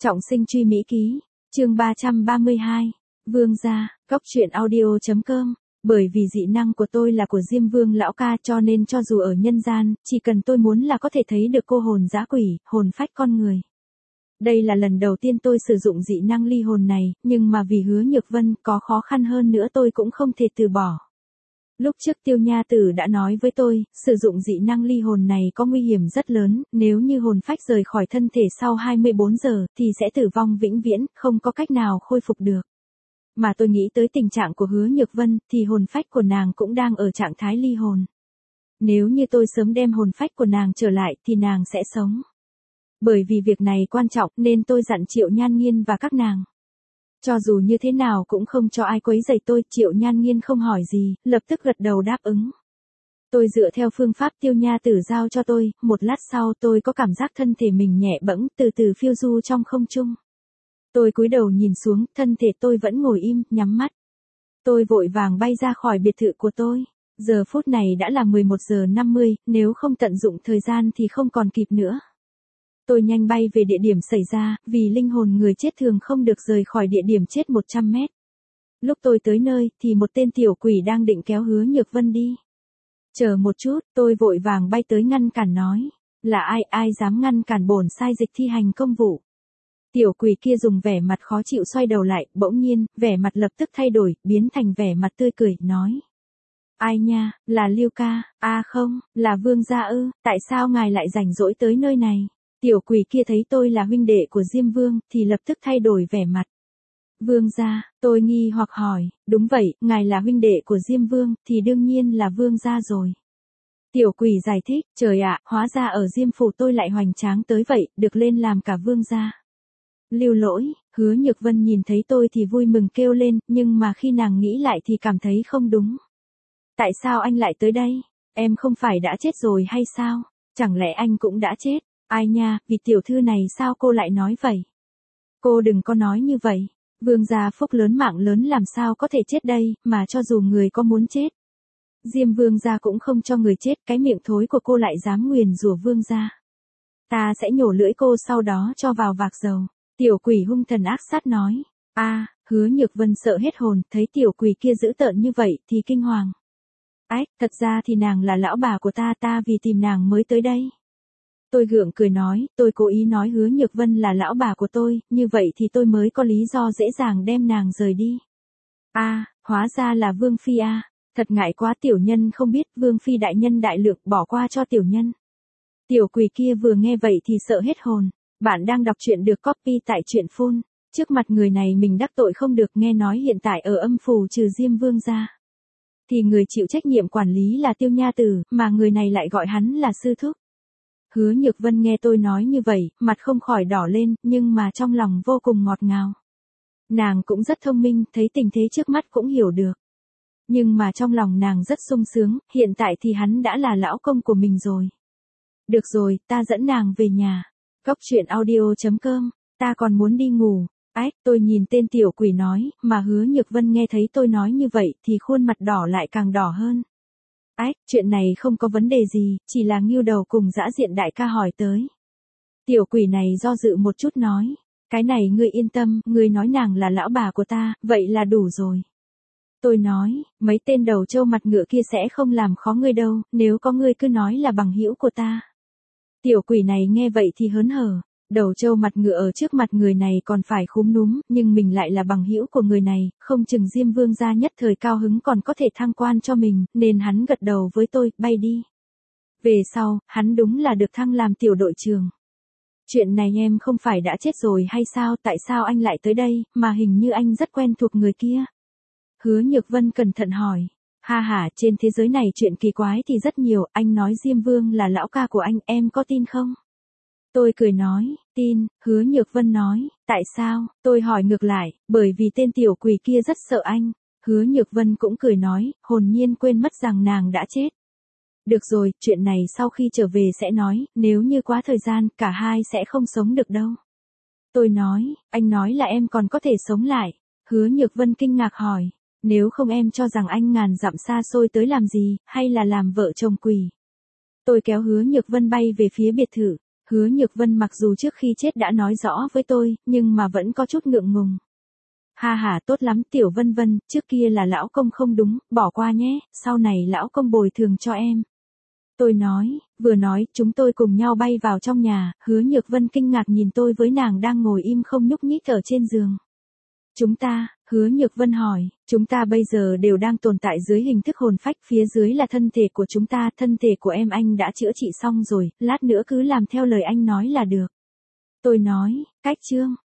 Trọng sinh truy Mỹ ký, chương 332, Vương gia, góc truyện audio.com. Bởi vì dị năng của tôi là của Diêm Vương lão ca cho nên cho dù ở nhân gian, chỉ cần tôi muốn là có thể thấy được cô hồn dã quỷ, hồn phách con người. Đây là lần đầu tiên tôi sử dụng dị năng ly hồn này, nhưng mà vì Hứa Nhược Vân có khó khăn hơn nữa tôi cũng không thể từ bỏ. Lúc trước Tiêu Nha Tử đã nói với tôi, sử dụng dị năng ly hồn này có nguy hiểm rất lớn, nếu như hồn phách rời khỏi thân thể sau 24 giờ, thì sẽ tử vong vĩnh viễn, không có cách nào khôi phục được. Mà tôi nghĩ tới tình trạng của Hứa Nhược Vân, thì hồn phách của nàng cũng đang ở trạng thái ly hồn. Nếu như tôi sớm đem hồn phách của nàng trở lại, thì nàng sẽ sống. Bởi vì việc này quan trọng, nên tôi dặn Triệu Nhan Nghiên và các nàng. Cho dù như thế nào cũng không cho ai quấy rầy tôi, Triệu Nhan Nghiên không hỏi gì, lập tức gật đầu đáp ứng. Tôi dựa theo phương pháp Tiêu Nha Tử giao cho tôi, một lát sau tôi có cảm giác thân thể mình nhẹ bẫng, từ từ phiêu du trong không trung. Tôi cúi đầu nhìn xuống, thân thể tôi vẫn ngồi im, nhắm mắt. Tôi vội vàng bay ra khỏi biệt thự của tôi. Giờ phút này đã là 11 giờ 50, nếu không tận dụng thời gian thì không còn kịp nữa. Tôi nhanh bay về địa điểm xảy ra, vì linh hồn người chết thường không được rời khỏi địa điểm chết 100 mét. Lúc tôi tới nơi, thì một tên tiểu quỷ đang định kéo Hứa Nhược Vân đi. Chờ một chút, tôi vội vàng bay tới ngăn cản nói. Là ai dám ngăn cản bổn sai dịch thi hành công vụ. Tiểu quỷ kia dùng vẻ mặt khó chịu xoay đầu lại, bỗng nhiên, vẻ mặt lập tức thay đổi, biến thành vẻ mặt tươi cười, nói. Ai nha, là Lưu ca, không, là Vương gia ư, tại sao ngài lại rảnh rỗi tới nơi này? Tiểu quỷ kia thấy tôi là huynh đệ của Diêm Vương, thì lập tức thay đổi vẻ mặt. Vương gia, tôi nghi hoặc hỏi, đúng vậy, ngài là huynh đệ của Diêm Vương, thì đương nhiên là Vương gia rồi. Tiểu quỷ giải thích, trời ạ, hóa ra ở Diêm phủ tôi lại hoành tráng tới vậy, được lên làm cả Vương gia. Lưu lỗi, Hứa Nhược Vân nhìn thấy tôi thì vui mừng kêu lên, nhưng mà khi nàng nghĩ lại thì cảm thấy không đúng. Tại sao anh lại tới đây? Em không phải đã chết rồi hay sao? Chẳng lẽ anh cũng đã chết? Ai nha, vì tiểu thư này sao cô lại nói vậy? Cô đừng có nói như vậy. Vương gia phúc lớn mạng lớn làm sao có thể chết đây, mà cho dù người có muốn chết. Diêm Vương gia cũng không cho người chết, cái miệng thối của cô lại dám nguyền rủa Vương gia. Ta sẽ nhổ lưỡi cô sau đó cho vào vạc dầu. Tiểu quỷ hung thần ác sát nói. Hứa Nhược Vân sợ hết hồn, thấy tiểu quỷ kia dữ tợn như vậy thì kinh hoàng. Thật ra thì nàng là lão bà của ta vì tìm nàng mới tới đây. Tôi gượng cười nói, tôi cố ý nói Hứa Nhược Vân là lão bà của tôi, như vậy thì tôi mới có lý do dễ dàng đem nàng rời đi. Hóa ra là Vương Phi Thật ngại quá, tiểu nhân không biết, Vương Phi đại nhân đại lượng, bỏ qua cho tiểu nhân. Tiểu quỷ kia vừa nghe vậy thì sợ hết hồn. Bạn đang đọc truyện được copy tại truyện phun. Trước mặt người này mình đắc tội không được, nghe nói hiện tại ở âm phủ trừ Diêm Vương ra. Thì người chịu trách nhiệm quản lý là Tiêu Nha Tử, mà người này lại gọi hắn là sư thúc. Hứa Nhược Vân nghe tôi nói như vậy, mặt không khỏi đỏ lên, nhưng mà trong lòng vô cùng ngọt ngào. Nàng cũng rất thông minh, thấy tình thế trước mắt cũng hiểu được. Nhưng mà trong lòng nàng rất sung sướng, hiện tại thì hắn đã là lão công của mình rồi. Được rồi, ta dẫn nàng về nhà. Góc truyện audio.com, ta còn muốn đi ngủ. Tôi nhìn tên tiểu quỷ nói, mà Hứa Nhược Vân nghe thấy tôi nói như vậy thì khuôn mặt đỏ lại càng đỏ hơn. Chuyện này không có vấn đề gì, chỉ là Ngưu Đầu cùng Dã Diện đại ca hỏi tới. Tiểu quỷ này do dự một chút nói, cái này ngươi yên tâm, ngươi nói nàng là lão bà của ta, vậy là đủ rồi. Tôi nói, mấy tên đầu trâu mặt ngựa kia sẽ không làm khó ngươi đâu, nếu có ngươi cứ nói là bằng hữu của ta. Tiểu quỷ này nghe vậy thì hớn hở, đầu trâu mặt ngựa ở trước mặt người này còn phải khúm núm, nhưng mình lại là bằng hữu của người này, không chừng Diêm Vương gia nhất thời cao hứng còn có thể thăng quan cho mình, nên hắn gật đầu với tôi, bay đi. Về sau, hắn đúng là được thăng làm tiểu đội trưởng. Chuyện này em không phải đã chết rồi hay sao, tại sao anh lại tới đây, mà hình như anh rất quen thuộc người kia. Hứa Nhược Vân cẩn thận hỏi. Trên thế giới này chuyện kỳ quái thì rất nhiều, anh nói Diêm Vương là lão ca của anh, em có tin không? Tôi cười nói, tin. Hứa Nhược Vân nói, tại sao? Tôi hỏi ngược lại, bởi vì tên tiểu quỷ kia rất sợ anh. Hứa Nhược Vân cũng cười nói, hồn nhiên quên mất rằng nàng đã chết. Được rồi, chuyện này sau khi trở về sẽ nói, nếu như quá thời gian, cả hai sẽ không sống được đâu. Tôi nói, anh nói là em còn có thể sống lại. Hứa Nhược Vân kinh ngạc hỏi. Nếu không em cho rằng anh ngàn dặm xa xôi tới làm gì, hay là làm vợ chồng quỷ. Tôi kéo Hứa Nhược Vân bay về phía biệt thự. Hứa Nhược Vân mặc dù trước khi chết đã nói rõ với tôi, nhưng mà vẫn có chút ngượng ngùng. Ha ha, tốt lắm Tiểu Vân Vân, trước kia là lão công không đúng, bỏ qua nhé, sau này lão công bồi thường cho em. Tôi nói, vừa nói, chúng tôi cùng nhau bay vào trong nhà, Hứa Nhược Vân kinh ngạc nhìn tôi với nàng đang ngồi im không nhúc nhích ở trên giường. Chúng ta, Hứa Nhược Vân hỏi, chúng ta bây giờ đều đang tồn tại dưới hình thức hồn phách, phía dưới là thân thể của chúng ta, thân thể của em anh đã chữa trị xong rồi, lát nữa cứ làm theo lời anh nói là được. Tôi nói, cách chương.